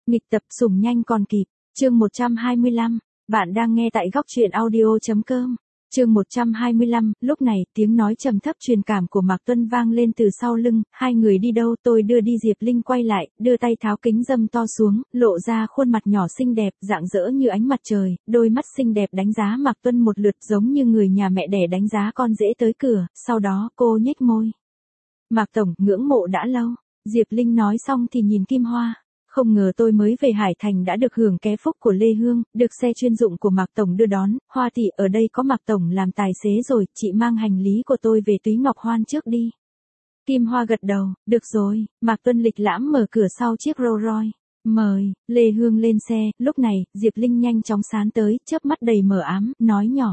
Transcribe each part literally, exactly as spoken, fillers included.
Nghịch tập sủng nhanh còn kịp, chương một trăm hai mươi lăm, bạn đang nghe tại góc truyện audio.com. Chương một trăm hai mươi lăm, lúc này, tiếng nói trầm thấp truyền cảm của Mạc Tuân vang lên từ sau lưng, hai người đi đâu, tôi đưa đi. Diệp Linh quay lại, đưa tay tháo kính râm to xuống, lộ ra khuôn mặt nhỏ xinh đẹp, rạng rỡ như ánh mặt trời, đôi mắt xinh đẹp đánh giá Mạc Tuân một lượt giống như người nhà mẹ đẻ đánh giá con rể tới cửa, sau đó cô nhếch môi. Mạc Tổng, ngưỡng mộ đã lâu. Diệp Linh nói xong thì nhìn Kim Hoa. Không ngờ tôi mới về Hải Thành đã được hưởng ké phúc của Lê Hương, được xe chuyên dụng của Mạc Tổng đưa đón. Hoa tỷ, ở đây có Mạc Tổng làm tài xế rồi, chị mang hành lý của tôi về Túy Ngọc Hoan trước đi. Kim Hoa gật đầu, được rồi. Mạc Tuân lịch lãm mở cửa sau chiếc Rolls Royce. Mời. Lê Hương lên xe. Lúc này, Diệp Linh nhanh chóng sán tới, chớp mắt đầy mờ ám, nói nhỏ.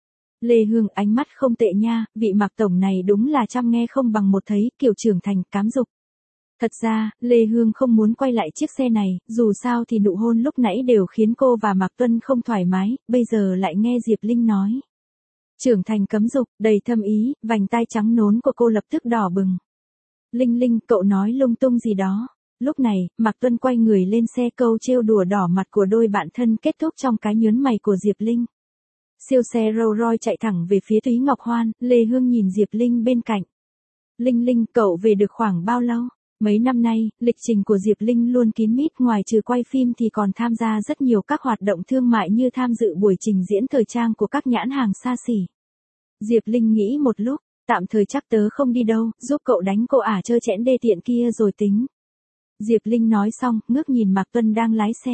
Lê Hương, ánh mắt không tệ nha, vị Mạc Tổng này đúng là trăm nghe không bằng một thấy, kiểu trưởng thành, cám dục. Thật ra, Lê Hương không muốn quay lại chiếc xe này, dù sao thì nụ hôn lúc nãy đều khiến cô và Mạc Tuân không thoải mái, bây giờ lại nghe Diệp Linh nói. Trưởng thành cấm dục, đầy thâm ý, vành tai trắng nốn của cô lập tức đỏ bừng. Linh Linh, cậu nói lung tung gì đó. Lúc này, Mạc Tuân quay người lên xe, câu trêu đùa đỏ mặt của đôi bạn thân kết thúc trong cái nhớn mày của Diệp Linh. Siêu xe Rolls Royce chạy thẳng về phía Túy Ngọc Hoan, Lê Hương nhìn Diệp Linh bên cạnh. Linh Linh, cậu về được khoảng bao lâu? Mấy năm nay, lịch trình của Diệp Linh luôn kín mít, ngoài trừ quay phim thì còn tham gia rất nhiều các hoạt động thương mại như tham dự buổi trình diễn thời trang của các nhãn hàng xa xỉ. Diệp Linh nghĩ một lúc, tạm thời chắc tớ không đi đâu, giúp cậu đánh cô ả trơ trẽn đê tiện kia rồi tính. Diệp Linh nói xong, ngước nhìn Mạc Tuân đang lái xe.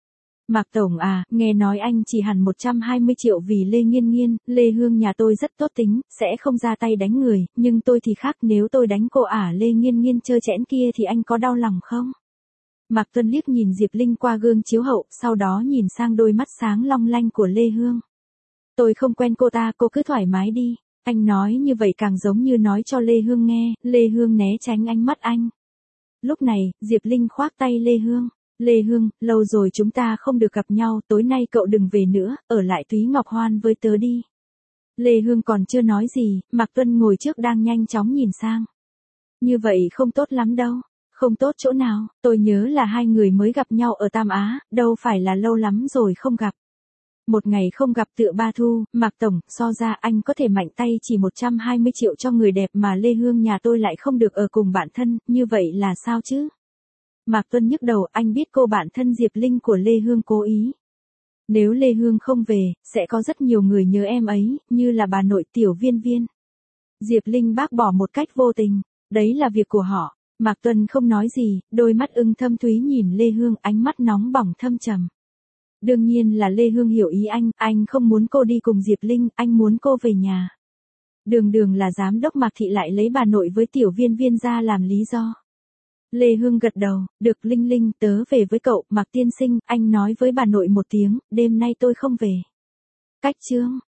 Mạc Tổng à, nghe nói anh chỉ hẳn một trăm hai mươi triệu vì Lê Nghiên Nghiên, Lê Hương nhà tôi rất tốt tính, sẽ không ra tay đánh người, nhưng tôi thì khác, nếu tôi đánh cô ả Lê Nghiên Nghiên trơ trẽn kia thì anh có đau lòng không? Mạc Tuân liếc nhìn Diệp Linh qua gương chiếu hậu, sau đó nhìn sang đôi mắt sáng long lanh của Lê Hương. Tôi không quen cô ta, cô cứ thoải mái đi. Anh nói như vậy càng giống như nói cho Lê Hương nghe, Lê Hương né tránh ánh mắt anh. Lúc này, Diệp Linh khoác tay Lê Hương. Lê Hương, lâu rồi chúng ta không được gặp nhau, tối nay cậu đừng về nữa, ở lại Túy Ngọc Hoan với tớ đi. Lê Hương còn chưa nói gì, Mạc Tuân ngồi trước đang nhanh chóng nhìn sang. Như vậy không tốt lắm đâu. Không tốt chỗ nào, tôi nhớ là hai người mới gặp nhau ở Tam Á, đâu phải là lâu lắm rồi không gặp. Một ngày không gặp tựa ba thu, Mạc Tổng, so ra anh có thể mạnh tay chỉ một trăm hai mươi triệu cho người đẹp mà Lê Hương nhà tôi lại không được ở cùng bạn thân, như vậy là sao chứ? Mạc Tuân nhức đầu, anh biết cô bạn thân Diệp Linh của Lê Hương cố ý. Nếu Lê Hương không về, sẽ có rất nhiều người nhớ em ấy, như là bà nội Tiểu Viên Viên. Diệp Linh bác bỏ một cách vô tình, đấy là việc của họ. Mạc Tuân không nói gì, đôi mắt ưng thâm thúy nhìn Lê Hương, ánh mắt nóng bỏng thâm trầm. Đương nhiên là Lê Hương hiểu ý anh, anh không muốn cô đi cùng Diệp Linh, anh muốn cô về nhà. Đường đường là giám đốc Mạc Thị lại lấy bà nội với Tiểu Viên Viên ra làm lý do. Lê Hương gật đầu, được Linh Linh, tớ về với cậu, Mạc tiên sinh, anh nói với bà nội một tiếng, đêm nay tôi không về. Cách chương,